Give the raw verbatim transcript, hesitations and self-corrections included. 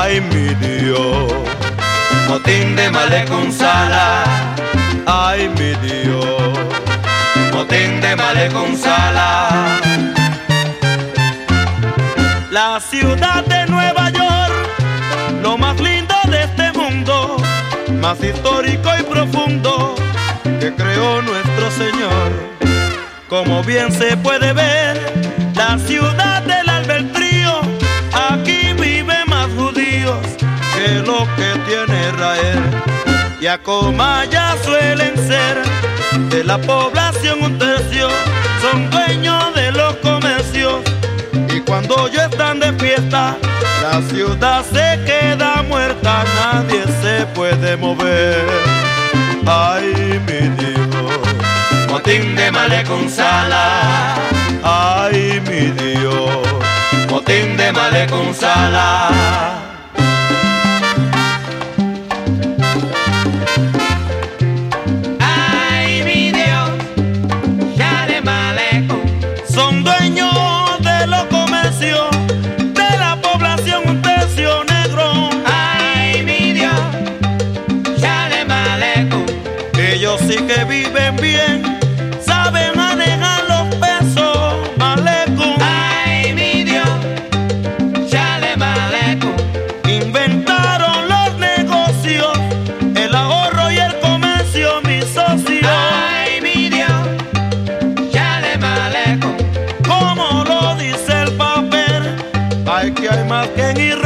Ay, mi Dios, motín de male con sala. ay, mi Dios, Motín de male con sala. la ciudad de Nueva York, lo más lindo de este mundo, más histórico y profundo que creó nuestro Señor. Como bien se puede ver, la ciudad del albedrío, aquí vive más judíos que lo que tiene Israel. Y a Comaya suelen ser de la población un tercio, son dueños de los comercios. Y cuando ya están de fiesta, la ciudad se queda muerta, nadie se puede mover. Ay, mi Dios, Motín de male con sala. ay, mi Dios, Motín de male con sala. Ay, mi Dios, ya de maleco. son dueños de los comercios, de la población un tercio negro. Ay, mi Dios, ya de maleco. Ellos sí que viven bien, saben manejar los pesos, maleco. Ay, mi Dios, ya de maleco. Inventaron los negocios, el ahorro y el comercio, mi socio. Ay, mi Dios, ya de maleco. Como lo dice el papel, hay que hay más que en Israel.